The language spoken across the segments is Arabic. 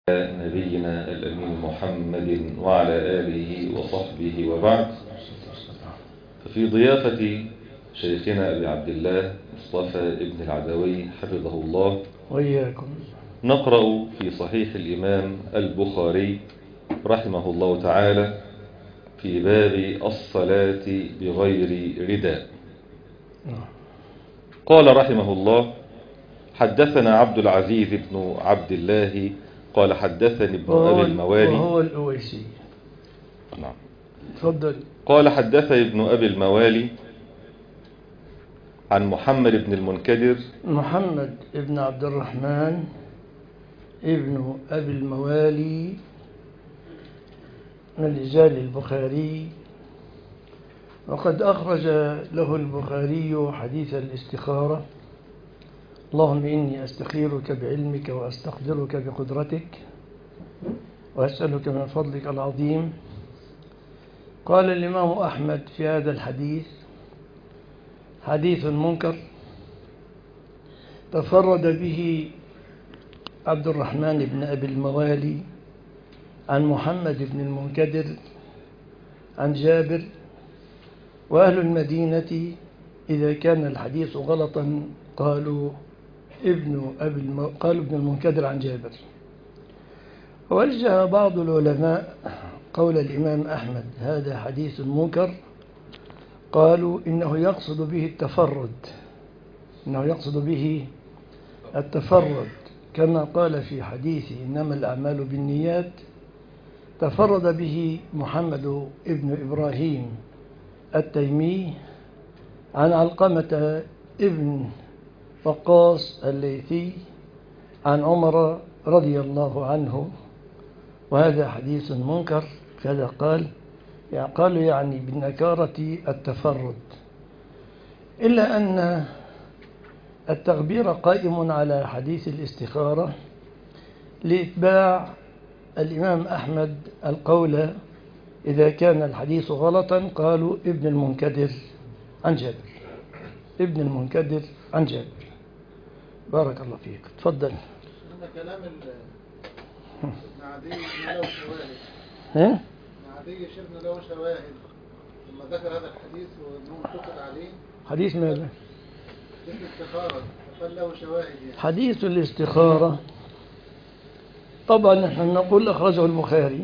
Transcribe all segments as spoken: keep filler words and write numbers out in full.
نبينا الأمين محمد وعلى آله وصحبه وبعد. ففي ضيافة شيخنا أبي عبد الله مصطفى ابن العدوي حفظه الله وإياكم نقرأ في صحيح الإمام البخاري رحمه الله تعالى في باب الصلاة بغير رداء. قال رحمه الله: حدثنا عبد العزيز بن عبد الله قال حدثني ابن أبي الموالي وهو الأويسي. نعم تفضل. قال حدثني ابن أبي الموالي عن محمد بن المنكدر محمد ابن عبد الرحمن ابن أبي الموالي من رجال البخاري، وقد أخرج له البخاري حديث الاستخارة: اللهم إني أستخيرك بعلمك وأستقدرك بقدرتك وأسألك من فضلك العظيم. قال الإمام أحمد في هذا الحديث: حديث منكر تفرد به عبد الرحمن بن أبي الموالي عن محمد بن المنكدر عن جابر. وأهل المدينة إذا كان الحديث غلطا قالوا ابن أبي الم... قالوا ابن المنكدر عن جابر. ووجه بعض العلماء قول الإمام أحمد هذا حديث منكر، قالوا إنه يقصد به التفرد، إنه يقصد به التفرد كما قال في حديث إنما الأعمال بالنيات: تفرد به محمد ابن إبراهيم التيمي عن علقمة ابن وقاص الليثي عن عمر رضي الله عنه، وهذا حديث منكر. كذا قال يعني قالوا يعني بنكارة التفرد، إلا أن التغبير قائم على حديث الاستخارة لإتباع الإمام أحمد القول إذا كان الحديث غلطا قالوا ابن المنكدر عن جابر، ابن المنكدر عن جابر. بارك الله فيك. تفضل. هذا كلام ابن عدي له شواهد. ها؟ ابن عدي شبنا له شواهد ثم ذكر هذا الحديث وانه متفق عليه. حديث ماذا؟ حديث الاستخارة فقال له شواهد يعني. حديث الاستخارة طبعا نحن نقول أخرجه البخاري،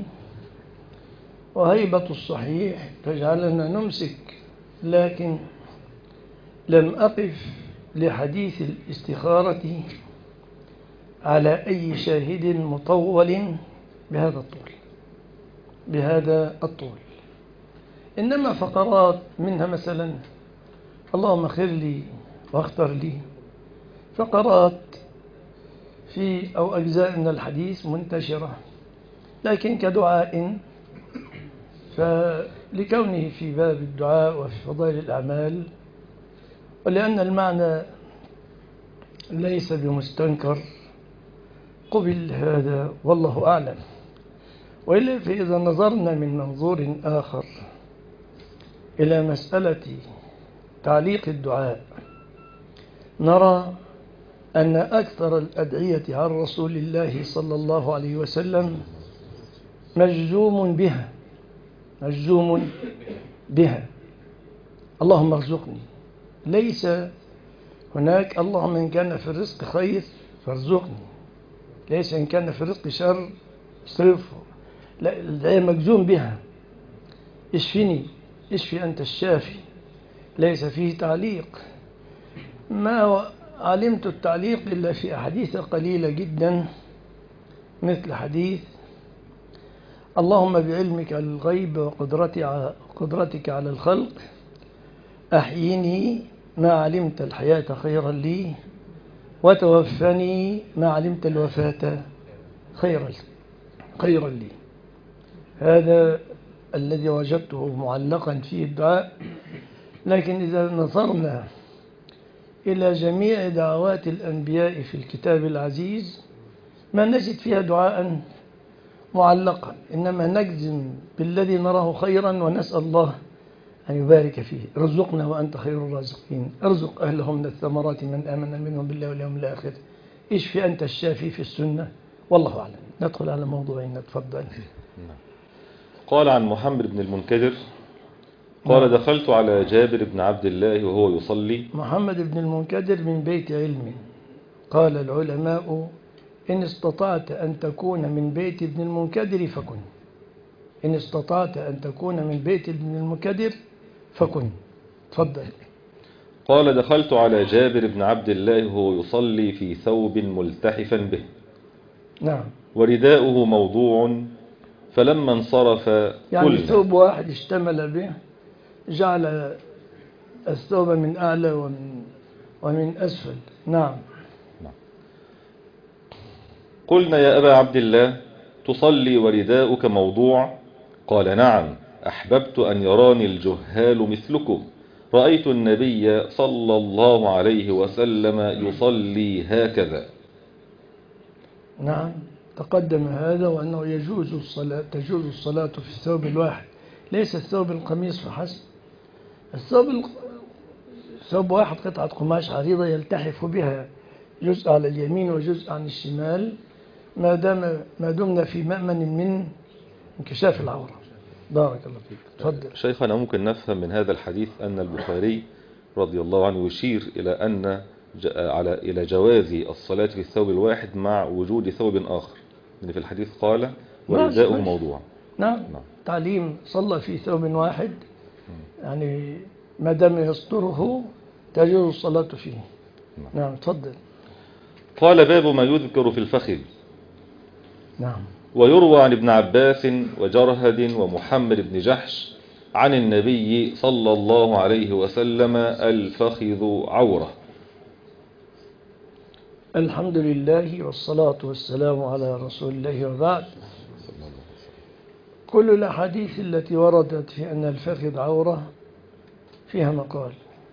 وهيبة الصحيح تجعلنا نمسك، لكن لم أقف لحديث الاستخارة على أي شاهد مطول بهذا الطول بهذا الطول إنما فقرات منها مثلا اللهم اغفر لي واختر لي، فقرات في أو أجزاء من الحديث منتشرة، لكن كدعاء فلكونه في باب الدعاء وفي فضائل الأعمال، ولأن المعنى ليس بمستنكر قبل هذا والله أعلم. وإلا فإذا نظرنا من منظور آخر إلى مسألة تعليق الدعاء نرى أن أكثر الأدعية عن رسول الله صلى الله عليه وسلم مجزوم بها مجزوم بها اللهم ارزقني، ليس هناك اللهم إن كان في الرزق خير فارزقني، ليس إن كان في الرزق شر اصرفه، لا، الدعاء مجزوم بها. اشفني اشفي أنت الشافي، ليس فيه تعليق. ما علمت التعليق إلا في أحاديث قليلة جدا، مثل حديث اللهم بعلمك الغيب وقدرتك على الخلق أحيني ما علمت الحياة خيرا لي وتوفني ما علمت الوفاة خيرا خيرا لي. هذا الذي وجدته معلقا فيه الدعاء. لكن إذا نظرنا إلى جميع دعوات الأنبياء في الكتاب العزيز ما نجد فيها دعاء معلقا، إنما نجزم بالذي نراه خيرا ونسأل الله أن يبارك فيه. ارزقنا وأنت خير الرازقين، ارزق أهلهم من الثمرات من آمن منهم بالله واليوم الآخر، اشفي أنت الشافي في السنة، والله أعلم. ندخل على موضوعنا. تفضل. قال عن محمد بن المنكدر قال نعم. دخلت على جابر بن عبد الله وهو يصلي. محمد بن المنكدر من بيت علم. قال العلماء إن استطعت أن تكون من بيت ابن المنكدر فكن. إن استطعت أن تكون من بيت ابن المنكدر فكن. تفضل. قال دخلت على جابر بن عبد الله وهو يصلي في ثوب ملتحفا به نعم. ورداؤه موضوع فلما انصرف يعني قلنا ثوب واحد اشتمل به، جعل الثوب من أعلى ومن, ومن أسفل. نعم. قلنا يا أبا عبد الله تصلي ورداؤك موضوع؟ قال نعم، أحببت أن يراني الجهال مثلكم، رأيت النبي صلى الله عليه وسلم يصلي هكذا. نعم، تقدم هذا وأنه يجوز الصلاة تجوز الصلاة في الثوب الواحد، ليس الثوب القميص فحسب. الثوب الق... ثوب واحد قطعة قماش عريضة يلتحف بها جزء على اليمين وجزء عن الشمال، ما دام ما دمنا في مأمن من انكشاف العورة. بارك الله فيك. تفضل. شيخنا، ممكن نفهم من هذا الحديث أن البخاري رضي الله عنه يشير إلى أن على إلى جواز الصلاة في الثوب الواحد مع وجود ثوب آخر، لأن في الحديث قال ورداؤه موضوع. نعم. نعم، تعليم صلى في ثوب واحد، يعني ما دام يستره تجوز الصلاة فيه. نعم. نعم، تفضل. قال باب ما يذكر في الفخذ. نعم. ويروى عن ابن عباس وجرهد ومحمد بن جحش عن النبي صلى الله عليه وسلم الفخذ عورة. الحمد لله والصلاة والسلام على رسول الله وبعد. كل الأحاديث التي وردت في أن الفخذ عورة فيها مقال.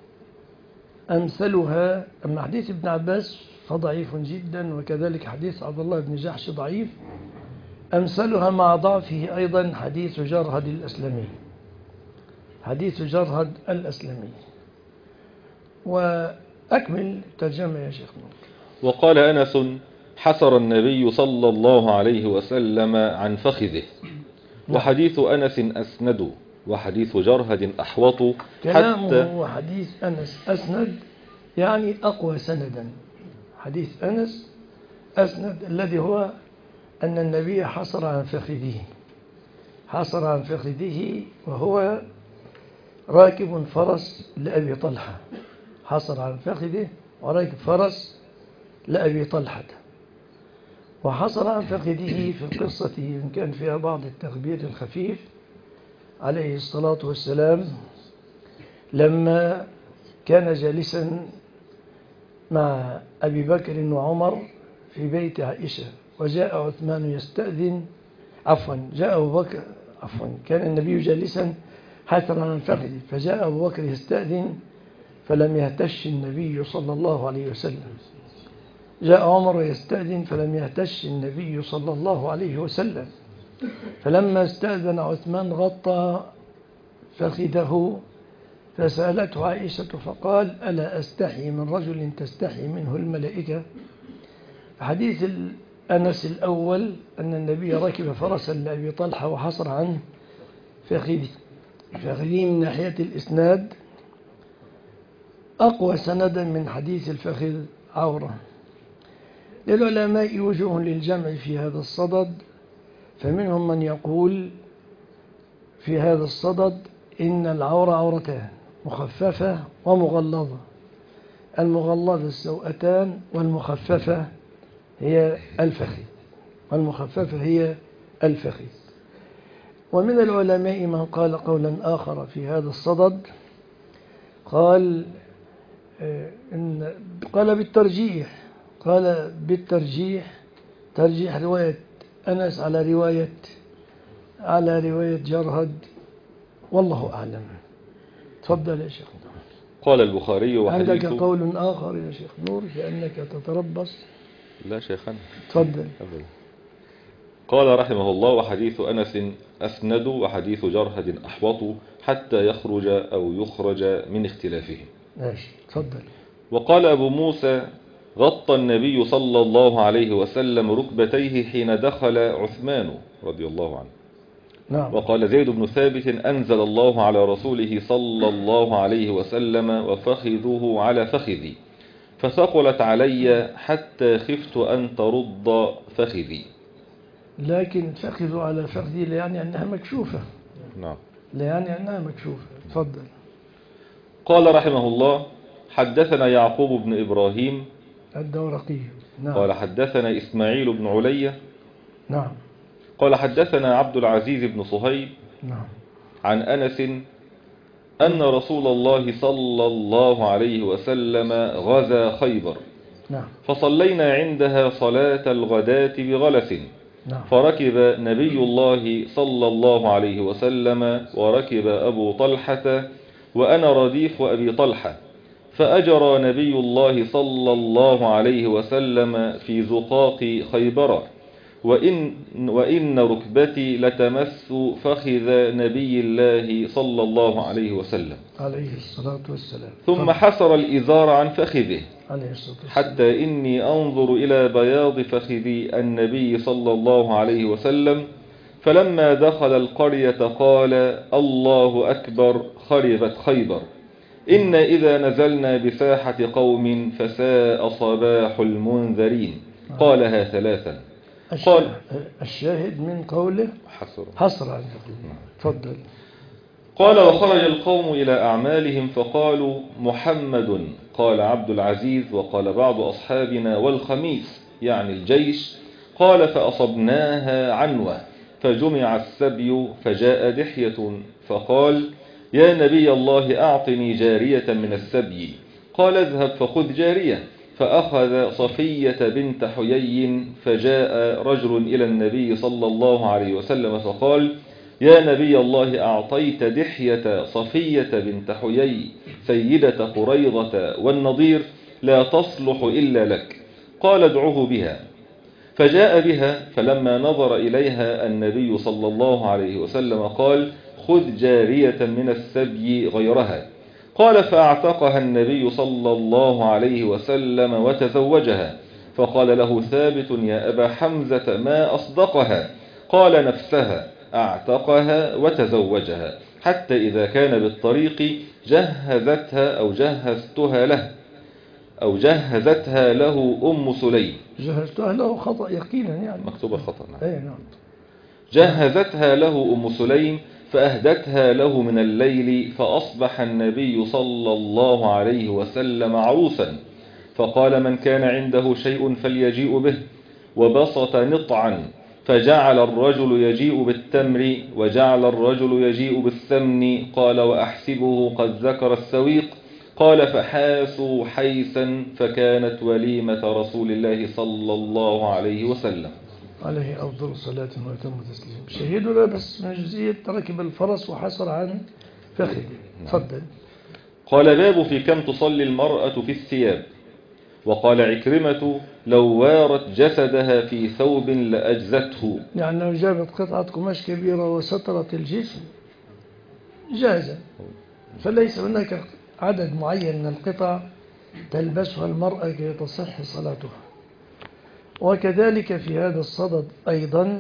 أمثلها أما حديث ابن عباس فضعيف جدا، وكذلك حديث عبد الله بن جحش ضعيف. أمثلها مع ضعفه أيضا حديث جرهد الأسلمي حديث جرهد الأسلمي وأكمل ترجمة يا شيخ نور. وقال أنس حسر النبي صلى الله عليه وسلم عن فخذه. وحديث أنس أسند وحديث جرهد أحوط. كلامه وحديث أنس أسند يعني أقوى سندا. حديث أنس أسند الذي هو أن النبي حصر عن فخذه حصر عن فخذه وهو راكب فرس لأبي طلحة. حصر عن فخذه وراكب فرس لأبي طلحة. وحصر عن فخذه في القصة إن كان فيها بعض التخبير الخفيف عليه الصلاة والسلام لما كان جالسا مع أبي بكر وعمر في بيت عائشة، وجاء عثمان يستأذن عفوا جاء أبو بكر عفوا كان النبي جالسا حاثرا عن فخذه، فجاء أبو بكر يستأذن فلم يهتش النبي صلى الله عليه وسلم. جاء عمر يستأذن فلم يهتش النبي صلى الله عليه وسلم. فلما استأذن عثمان غطى فخذه، فسألته عائشة فقال ألا أستحي من رجل تستحي منه الملائكة. حديث أنس الأول أن النبي ركب فرسا لأبي طلحة وحصر عن فخذه فخذه من ناحية الإسناد أقوى سندا من حديث الفخذ عورة. للعلماء وجوه للجمع في هذا الصدد، فمنهم من يقول في هذا الصدد إن العورة عورتان، مخففة ومغلظة. المغلظة السوأتان والمخففة هي الفخذ والمخففة هي الفخذ. ومن العلماء من قال قولا آخر في هذا الصدد، قال إن قال بالترجيح قال بالترجيح ترجيح رواية أنس على رواية على رواية جرهد، والله أعلم. تفضل يا شيخ نور. قال البخاري وحديث عندك قول آخر يا شيخ نور لأنك تتربص؟ لا شيخنا، تفضل. قال رحمه الله وحديث أنس أسند وحديث جرهد أحوط حتى يخرج أو يخرج من اختلافهم. ماشي، تفضل. وقال أبو موسى غطى النبي صلى الله عليه وسلم ركبتيه حين دخل عثمان رضي الله عنه. نعم. وقال زيد بن ثابت أنزل الله على رسوله صلى الله عليه وسلم وفخذه على فخذي فثقلت علي حتى خفت أن ترد فخذي. لكن فخذوا على فخذي لا يعني أنها مكشوفة. نعم. لا يعني أنها مكشوفة. تفضل. قال رحمه الله حدثنا يعقوب بن إبراهيم الدورقي. نعم. قال حدثنا إسماعيل بن علية. نعم. قال حدثنا عبد العزيز بن صهيب. نعم. عن أنس أن رسول الله صلى الله عليه وسلم غزا خيبر. نعم. فصلينا عندها صلاة الغداة بغلس. نعم. فركب نبي الله صلى الله عليه وسلم وركب أبو طلحة وأنا رديف أبي طلحة فأجرى نبي الله صلى الله عليه وسلم في زقاق خيبر وإن, وإن ركبتي لتمس فخذ نبي الله صلى الله عليه وسلم عليه الصلاة والسلام. ثم حسر الإزار عن فخذه عليه الصلاة والسلام حتى إني أنظر إلى بياض فخذ النبي صلى الله عليه وسلم. فلما دخل القرية قال الله أكبر خربت خيبر إن إذا نزلنا بساحة قوم فساء صباح المنذرين. قالها ثلاثا. قال الشاهد من قوله حسر حسر عن تفضل. قال وخرج القوم إلى أعمالهم فقالوا محمد. قال عبد العزيز وقال بعض أصحابنا والخميس يعني الجيش. قال فأصبناها عنوة فجمع السبي فجاء دحية فقال يا نبي الله أعطني جارية من السبي. قال اذهب فخذ جارية. فأخذ صفية بنت حيي فجاء رجل إلى النبي صلى الله عليه وسلم فقال يا نبي الله أعطيت دحية صفية بنت حيي سيدة قريظة والنضير لا تصلح إلا لك. قال ادعوه بها. فجاء بها فلما نظر إليها النبي صلى الله عليه وسلم قال خذ جارية من السبي غيرها. قال فأعتقها النبي صلى الله عليه وسلم وتزوجها. فقال له ثابت يا أبا حمزة ما أصدقها؟ قال نفسها أعتقها وتزوجها حتى إذا كان بالطريق جهزتها أو جهزتها له أو جهزتها له أم سليم. جهزتها له خطأ يقينا يعني مكتوبة خطأ. أي نعم. جهزتها له أم سليم فأهدتها له من الليل فأصبح النبي صلى الله عليه وسلم عروسا. فقال من كان عنده شيء فليجيء به. وبسط نطعا فجعل الرجل يجيء بالتمر وجعل الرجل يجيء بالسمن. قال وأحسبه قد ذكر السويق. قال فحاسوا حيسا فكانت وليمة رسول الله صلى الله عليه وسلم عليه أفضل صلاة وأتم تسليم. شهدنا بس من جزئية ركب الفرس وحصل عن فخذ. تفضل. قال باب في كم تصلي المرأة في الثياب. وقال عكرمة لو وارت جسدها في ثوب لأجزته. يعني لو جابت قطعة قماش كبيرة وسترت الجسم جازا فليس هناك عدد معين من القطع تلبسها المرأة كي تصح صلاتها. وكذلك في هذا الصدد أيضا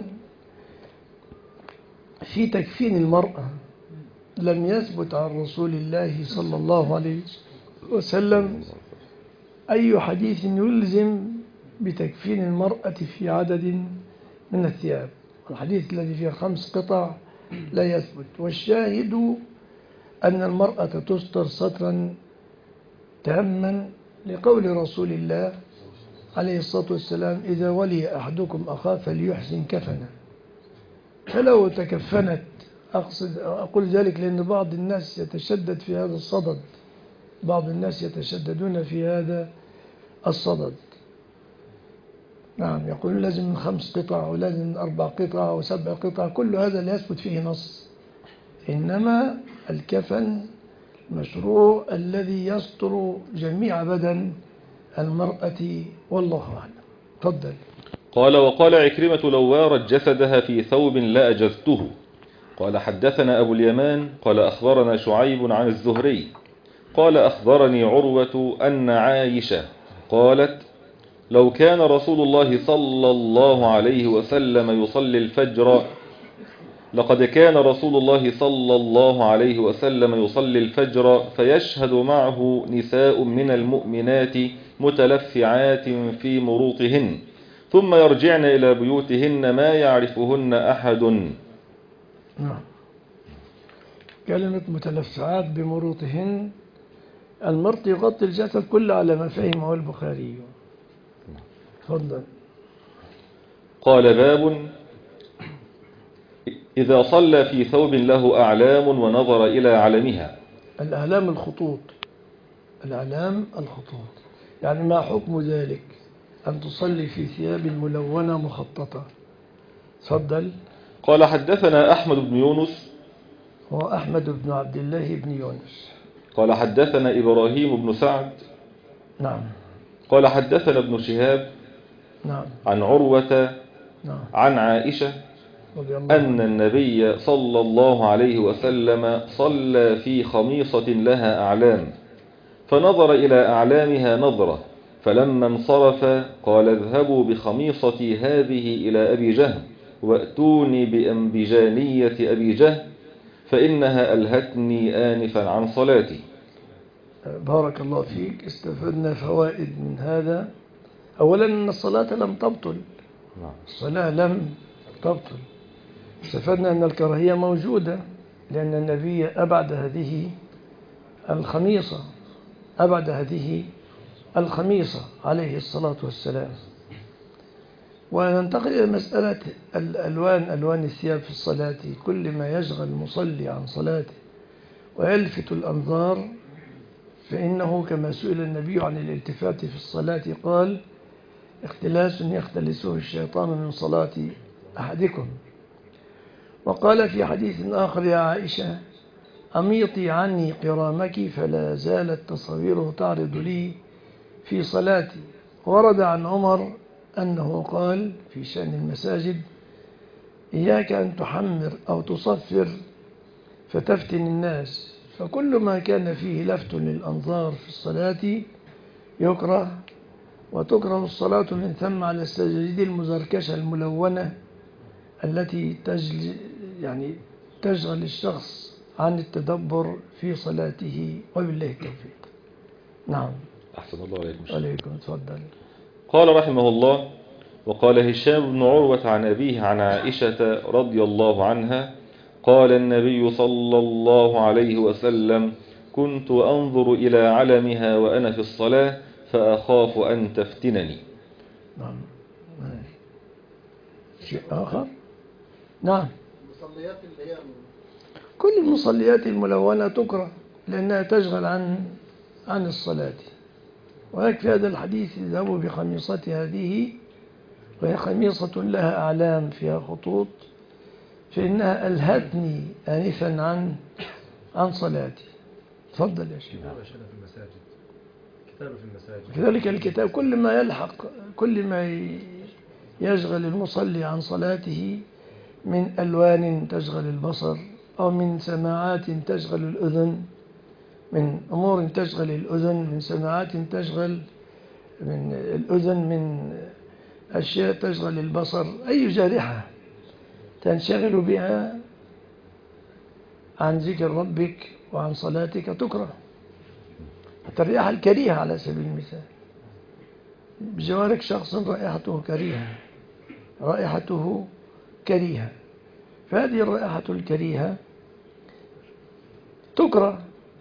في تكفين المرأة لم يثبت عن رسول الله صلى الله عليه وسلم أي حديث يلزم بتكفين المرأة في عدد من الثياب. الحديث الذي فيه خمس قطع لا يثبت. والشاهد أن المرأة تستر سترا تاما لقول رسول الله عليه الصلاة والسلام إذا ولي أحدكم أخاه فليحسن كفنا. فلو تكفنت أقصد أقول ذلك لأن بعض الناس يتشدد في هذا الصدد بعض الناس يتشددون في هذا الصدد. نعم يقول لازم من خمس قطع ولازم من أربع قطع وسبع قطع كل هذا لا يثبت فيه نص. إنما الكفن مشروع الذي يستر جميع بدن المرأة والله أعلم. تفضل. قال وقال عكرمة لو وارت جسدها في ثوب لأجزته. قال حدثنا أبو اليمان قال أخبرنا شعيب عن الزهري قال أخبرني عروة أن عائشة قالت لو كان رسول الله صلى الله عليه وسلم يصلي الفجر لقد كان رسول الله صلى الله عليه وسلم يصلي الفجر فيشهد معه نساء من المؤمنات متلفعات في مروطهن ثم يرجعن إلى بيوتهن ما يعرفهن أحد. نعم. كلمة متلفعات بمروطهن، المرط يغطي الجسد كله على ما فهمه البخاري. تفضل. قال باب إذا صلى في ثوب له أعلام ونظر إلى علمها. الأعلام الخطوط، الأعلام الخطوط، يعني ما حكم ذلك أن تصلي في ثياب ملونة مخططة؟ تفضل. قال حدثنا أحمد بن يونس، هو أحمد بن عبد الله بن يونس. قال حدثنا إبراهيم بن سعد، نعم. قال حدثنا ابن شهاب، نعم. عن عروة، نعم. عن عائشة أن النبي صلى الله عليه وسلم صلى في خميصة لها أعلام فنظر إلى أعلامها نظرة فلما انصرف قال اذهبوا بخميصتي هذه إلى أبي جهل وأتوني بأنبجانية أبي جهل فإنها ألهتني آنفا عن صلاتي. بارك الله فيك. استفدنا فوائد من هذا. أولا أن الصلاة لم تبطل، الصلاة لم تبطل. استفدنا أن الكراهية موجودة لأن النبي أبعد هذه الخميصة، أبعد هذه الخميصة عليه الصلاة والسلام. وننتقل إلى مسألة الألوان، ألوان الثياب في الصلاة. كل ما يشغل المصلي عن صلاته ويلفت الأنظار فإنه كما سئل النبي عن الالتفات في الصلاة قال اختلاس يختلسه الشيطان من صلاة أحدكم. وقال في حديث آخر يا عائشة أميطي عني قرامك فلا زالت تصاويره تعرض لي في صلاتي. ورد عن عمر أنه قال في شأن المساجد إياك أن تحمر أو تصفر فتفتن الناس، فكل ما كان فيه لفت للأنظار في الصلاة يكره، وتكره الصلاة من ثم على السجاجيد المزركشة الملونة التي تجل يعني تشغل الشخص عن التدبر في صلاته، وبالله التوفيق. نعم. أحسن الله عليكم. عليكم. تفضل. قال رحمه الله وقال هشام بن عروة عن أبيه عن عائشة رضي الله عنها قال النبي صلى الله عليه وسلم كنت أنظر إلى علمها وأنا في الصلاة فأخاف أن تفتنني. نعم. شيء آخر. نعم. المصليات اللي هي كل المصليات الملونة تكره لأنها تشغل عن عن الصلاة. ويكفي هذا الحديث اذهبوا بخميصتي هذه وهي خميصة لها أعلام فيها خطوط فإنها ألهتني آنفا عن عن صلاتي. تفضل يا شيخ. في المساجد، كتابة في المساجد. كذلك الكتاب كل ما يلحق، كل ما يشغل المصلي عن صلاته من ألوان تشغل البصر أو من سماعات تشغل الأذن، من أمور تشغل الأذن، من سماعات تشغل من الأذن، من أشياء تشغل البصر، أي جارحة تنشغل بها عن ذكر ربك وعن صلاتك تكره. حتى الرائحة الكريهة على سبيل المثال، بجوارك شخص رائحته كريهة، رائحته كريهة، فهذه الرائحة الكريهة تكره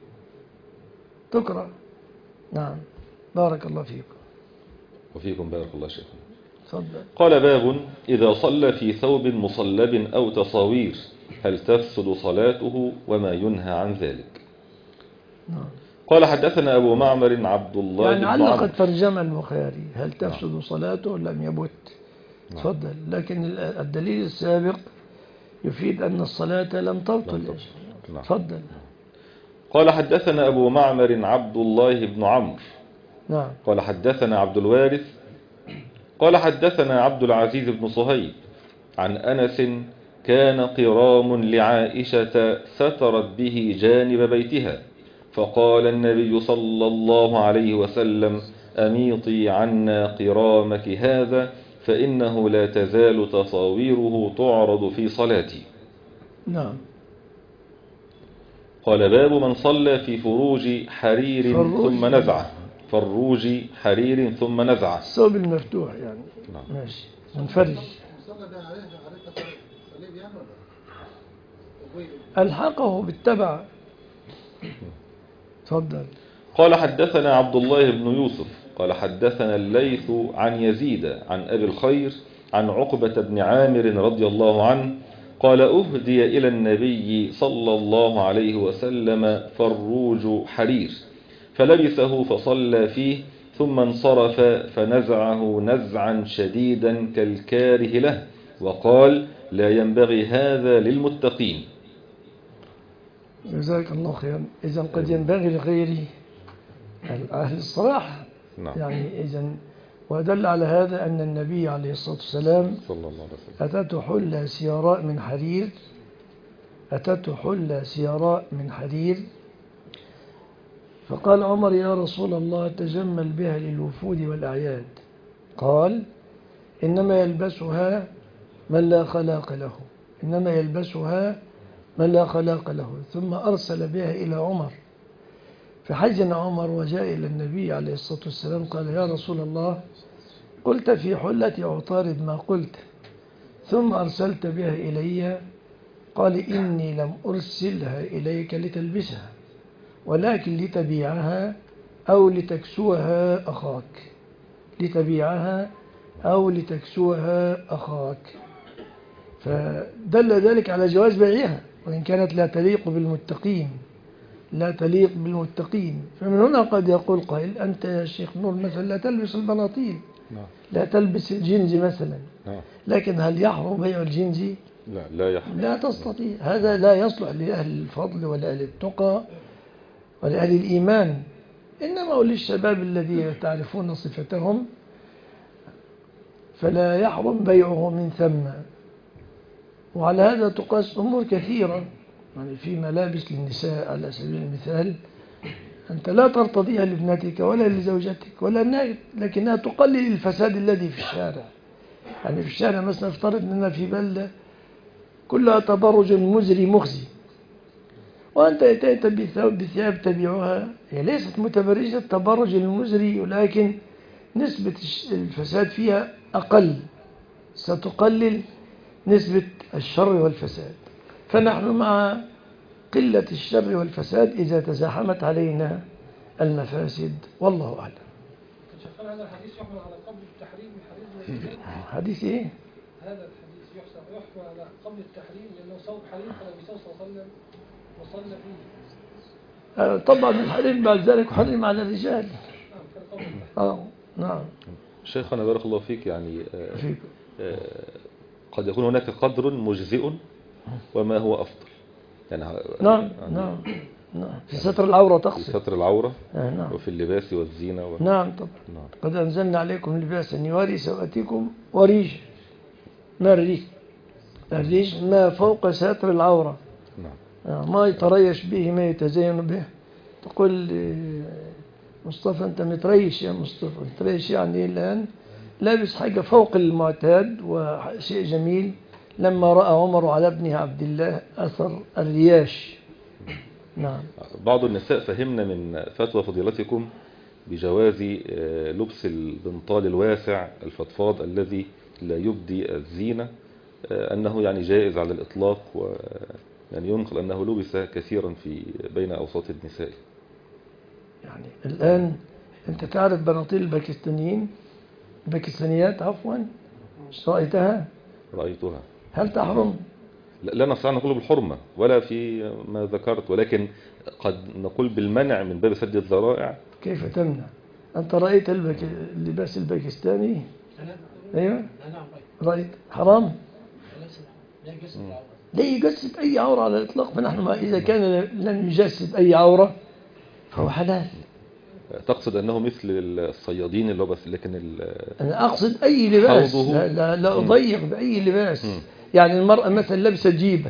تكره. نعم. بارك الله فيكم. وفيكم بارك الله شيخنا. تفضل. قال باب إذا صلى في ثوب مصلب أو تصاوير هل تفسد صلاته وما ينهى عن ذلك. نعم. قال حدثنا أبو معمر عبد الله يعني بن علقت عمرو. ترجمة البخاري هل تفسد صلاته لم يبت. تفضل. لكن الدليل السابق يفيد أن الصلاة لم تبطل. تفضل. قال حدثنا أبو معمر عبد الله بن عمرو. نعم. قال حدثنا عبد الوارث قال حدثنا عبد العزيز بن صهيب عن أنس كان قرام لعائشة سترت به جانب بيتها فقال النبي صلى الله عليه وسلم أميطي عنا قرامك هذا فإنه لا تزال تصاويره تعرض في صلاتي. نعم. قال باب من صلى في فروج حرير فروج ثم نزعه. فروج حرير ثم نزعه. الثوب المفتوح يعني. نعم. ماشي منفرج. المصلى ده عليه عليه صليب يعني ولا تبويب؟ ألحقه بالتبع. تفضل. قال حدثنا عبد الله بن يوسف قال حدثنا الليث عن يزيد عن أبي الخير عن عقبة بن عامر رضي الله عنه قال أهدي إلى النبي صلى الله عليه وسلم فروج حرير فلبسه فصلى فيه ثم انصرف فنزعه نزعا شديدا كالكاره له وقال لا ينبغي هذا للمتقين. جزاك الله خيرا. إذا قد ينبغي لغيره أهل الصلاح. نعم. يعني إذا ودل على هذا أن النبي عليه الصلاة والسلام صلى الله عليه وسلم أتته حلة سيراء من حرير أتته حلة سيراء من حرير فقال عمر يا رسول الله تجمل بها للوفود والأعياد. قال إنما يلبسها من لا خلاق له إنما يلبسها من لا خلاق له. ثم أرسل بها إلى عمر فحزن عمر وجاء إلى النبي عليه الصلاة والسلام قال يا رسول الله قلت في حلتي عطارد ما قلت ثم أرسلت بها إلي. قال إني لم أرسلها إليك لتلبسها ولكن لتبيعها أو لتكسوها أخاك لتبيعها أو لتكسوها أخاك. فدل ذلك على جواز بيعها وإن كانت لا تليق بالمتقين لا تليق بالمتقين. فمن هنا قد يقول قائل أنت يا شيخ نور مثلا لا تلبس البناطيل لا تلبس الجنز مثلا لكن هل يحرم بيع الجنز؟ لا لا يحرم. لا تستطيع. هذا لا يصلح لأهل الفضل ولا أهل التقى ولا أهل الإيمان إنما للشباب الذي تعرفون صفتهم فلا يحرم بيعه من ثم. وعلى هذا تقاس أمور كثيرة يعني في ملابس للنساء على سبيل المثال أنت لا ترتضيها لابنتك ولا لزوجتك ولا نائب لكنها تقلل الفساد الذي في الشارع. يعني في الشارع مثلا افترض أننا في بلدة كلها تبرج مزري مخزي وأنت أتيت بثياب تبيعها هي ليست متبرجة التبرج المزري ولكن نسبة الفساد فيها أقل ستقلل نسبة الشر والفساد. فنحن مع قلة الشر والفساد إذا تزاحمت علينا المفاسد والله أعلم. شيخنا هذا الحديث يحمل على قبل التحريم من حديث حديث إيه؟ هذا الحديث يحمل على قبل التحريم لأنه صوب حريم فلبسه صلى الله عليه وسلم وصلى فيه. آه طبعا الحريم بعد ذلك حرم على الرجال. آه نعم. شيخنا بارك الله فيك يعني آه آه قد يكون هناك قدر مجزئ وما هو أفضل يعني نعم يعني نعم نعم في ستر العورة تقصد في ستر العورة آه نعم. وفي اللباس والزينة و... نعم طبعا نعم. قد أنزلنا عليكم لباسا يواري سوءتكم وريش ما الريش الريش ما فوق ستر العورة نعم. آه ما يتريش به ما يتزين به. تقول مصطفى أنت متريش يا مصطفى متريش يعني الآن لابس حاجة فوق المعتاد وشيء جميل. لما رأى عمر على ابنه عبد الله أثر الرياش. نعم. بعض النساء فهمنا من فتوى فضيلتكم بجواز لبس البنطال الواسع الفضفاض الذي لا يبدي الزينة أنه يعني جائز على الإطلاق ويعني ينقل أنه لبس كثيرا في بين أوساط النساء. يعني الآن أنت تعرف بناطيل الباكستانيين الباكستانيات عفوا رأيتها؟ رأيتها. هل تحرم؟ لا نستطيع أن نقول بالحرمة ولا في ما ذكرت ولكن قد نقول بالمنع من باب سد الذرائع. كيف تمنع؟ أنت رأيت البك... اللباس الباكستاني؟ أيوة رأيت حرام؟ لا يجسد أي عورة على الإطلاق. فنحن ما إذا كان لم يجسد أي عورة فهو حلال. تقصد أنه مثل الصيادين اللي هو بس لكن أنا أقصد أي لباس لا, لا, لا أضيق بأي لباس. م. يعني المرأة مثلا لبسة جيبة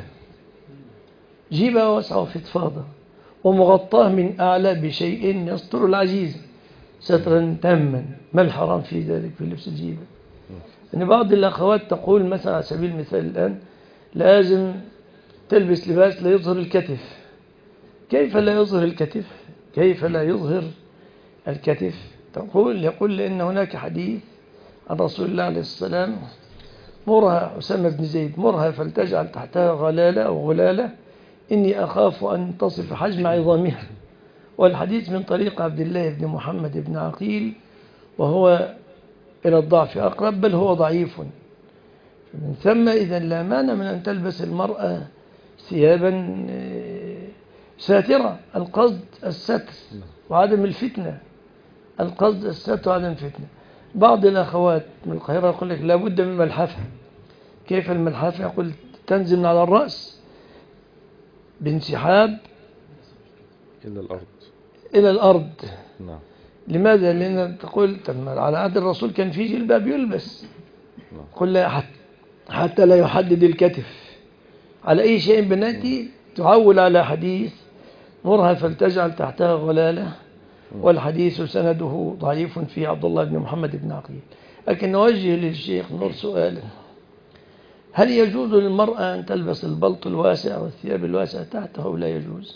جيبة واسعة وفضفاضة ومغطاة من أعلى بشيء يستر العجيز سترا تاما. ما الحرام في ذلك في لبس الجيبة؟ أن بعض الأخوات تقول مثلا على سبيل المثال الآن لازم تلبس لباس لا يظهر الكتف. كيف لا يظهر الكتف؟ كيف لا يظهر الكتف؟ تقول يقول لأن هناك حديث عن رسول الله عليه السلام: مرها أسامة بن زيد، مرها فلتجعل تحتها غلالة أو غلالة إني أخاف أن تصف حجم عظامها. والحديث من طريق عبد الله بن محمد بن عقيل، وهو إلى الضعف أقرب، بل هو ضعيف. من ثم إذا لا مانع من أن تلبس المرأة ثيابا ساترة. القصد الستر وعدم الفتنة، القصد الستر وعدم الفتنة. بعض الأخوات من القاهرة يقول لك لابد من ملحفة. كيف الملحفة؟ يقول تنزل من على الرأس بانسحاب إلى الأرض إلى الأرض. نعم. لماذا؟ لأن تقول على عهد الرسول كان في جلباب يلبس. نعم. قل لا حتى, حتى لا يحدد الكتف. على أي شيء بناتي تعول على حديث مرها فلتجعل تحتها غلالة، والحديث سنده ضعيف في عبد الله بن محمد بن عقيل. لكن نوجه للشيخ نور سؤالا: هل يجوز للمرأة أن تلبس البلط الواسع والثياب الواسعة تحته أو لا يجوز؟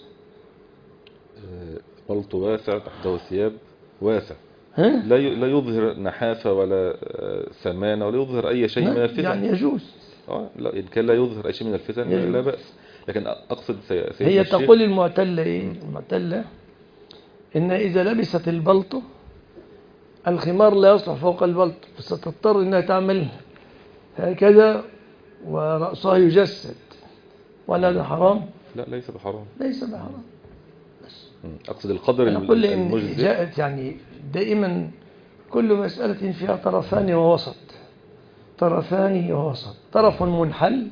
بلط واسع تحته ثياب واسع ها؟ لا لا يظهر نحافة ولا سمانة ولا يظهر أي شيء من الفتن. يعني يجوز. اه لا، إن كان لا يظهر أي شيء من الفتن يجوز. لا بأس. لكن أقصد سيدنا هي الشيخ تقول المعتلة إيه؟ المعتلة إن إذا لبست البلط الخمار لا يصلح فوق البلط، فستضطر إنها تعمل هكذا ورأسها يجسد. ولا ده حرام؟ لا ليس بحرام. ليس بحرام. أقصد القدر أقول إن المجزئ. جاءت يعني دائما كل مسألة فيها طرفان ووسط، طرفان ووسط، طرف منحل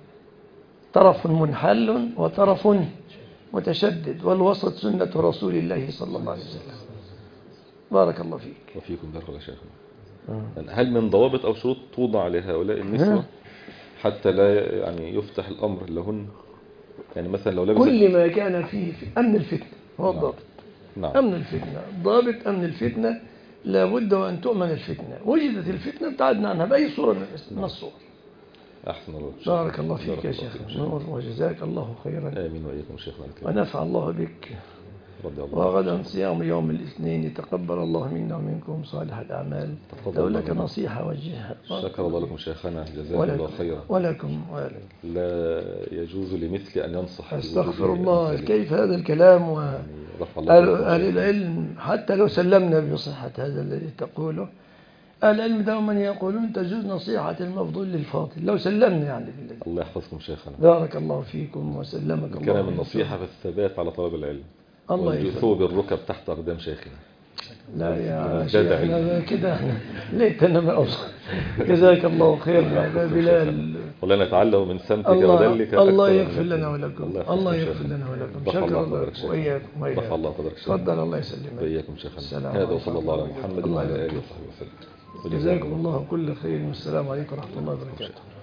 طرف منحل وطرف متشدد، والوسط سنة رسول الله صلى الله عليه وسلم. بارك الله فيك. وفيكم بارك الله شيخنا. هل من ضوابط أو شروط توضع لهؤلاء النسوة حتى لا يعني يفتح الأمر لهن؟ يعني مثلا لو لبست كل ما كان فيه في أمن الفتنة هو الضابط. نعم. أمن الفتنة، ضابط أمن الفتنة لابد وأن تؤمن الفتنة. وجدت الفتنة ابتعدنا عنها بأي صورة من الصور. أحسن الله. بارك الله فيك يا شيخ نور، وجزاك الله خيرا. آمين وإياكم شيخنا الكريم. ونفع الله بك. رضي الله. وغدا صيام يوم الاثنين، تقبل الله منا ومنكم صالح الأعمال. لو لك نصيحة وجهها. شكر الله لكم شيخنا، جزاك الله خيرا. ولكم ولكم. لا يجوز لمثل أن ينصح. استغفر الله، كيف هذا الكلام؟ و أهل العلم حتى لو سلمنا بصحة هذا الذي تقوله، أهل العلم دوما يقولون تجوز نصيحة المفضول للفاضل، لو سلمنا يعني بالله. الله يحفظكم شيخنا. بارك الله فيكم وسلمك الله. كان من النصيحة في الثبات على طلب العلم. الله والجثو بالركب تحت أقدام شيخنا. لا يا شيخ كده ليتنا ما أوصل. جزاك الله خير يا بلال. ولا نتعلم من سمتك الله ودلك. الله يغفر لنا ولكم. الله يغفر لنا ولكم. شكرا الله وإياكم وإياكم. الله قدرك. تفضل الله يسلمك. وإياكم شيخنا. هذا وصلى الله على محمد وعلى آله وصحبه وسلم. جزاكم الله كل خير، والسلام عليكم ورحمة الله وبركاته.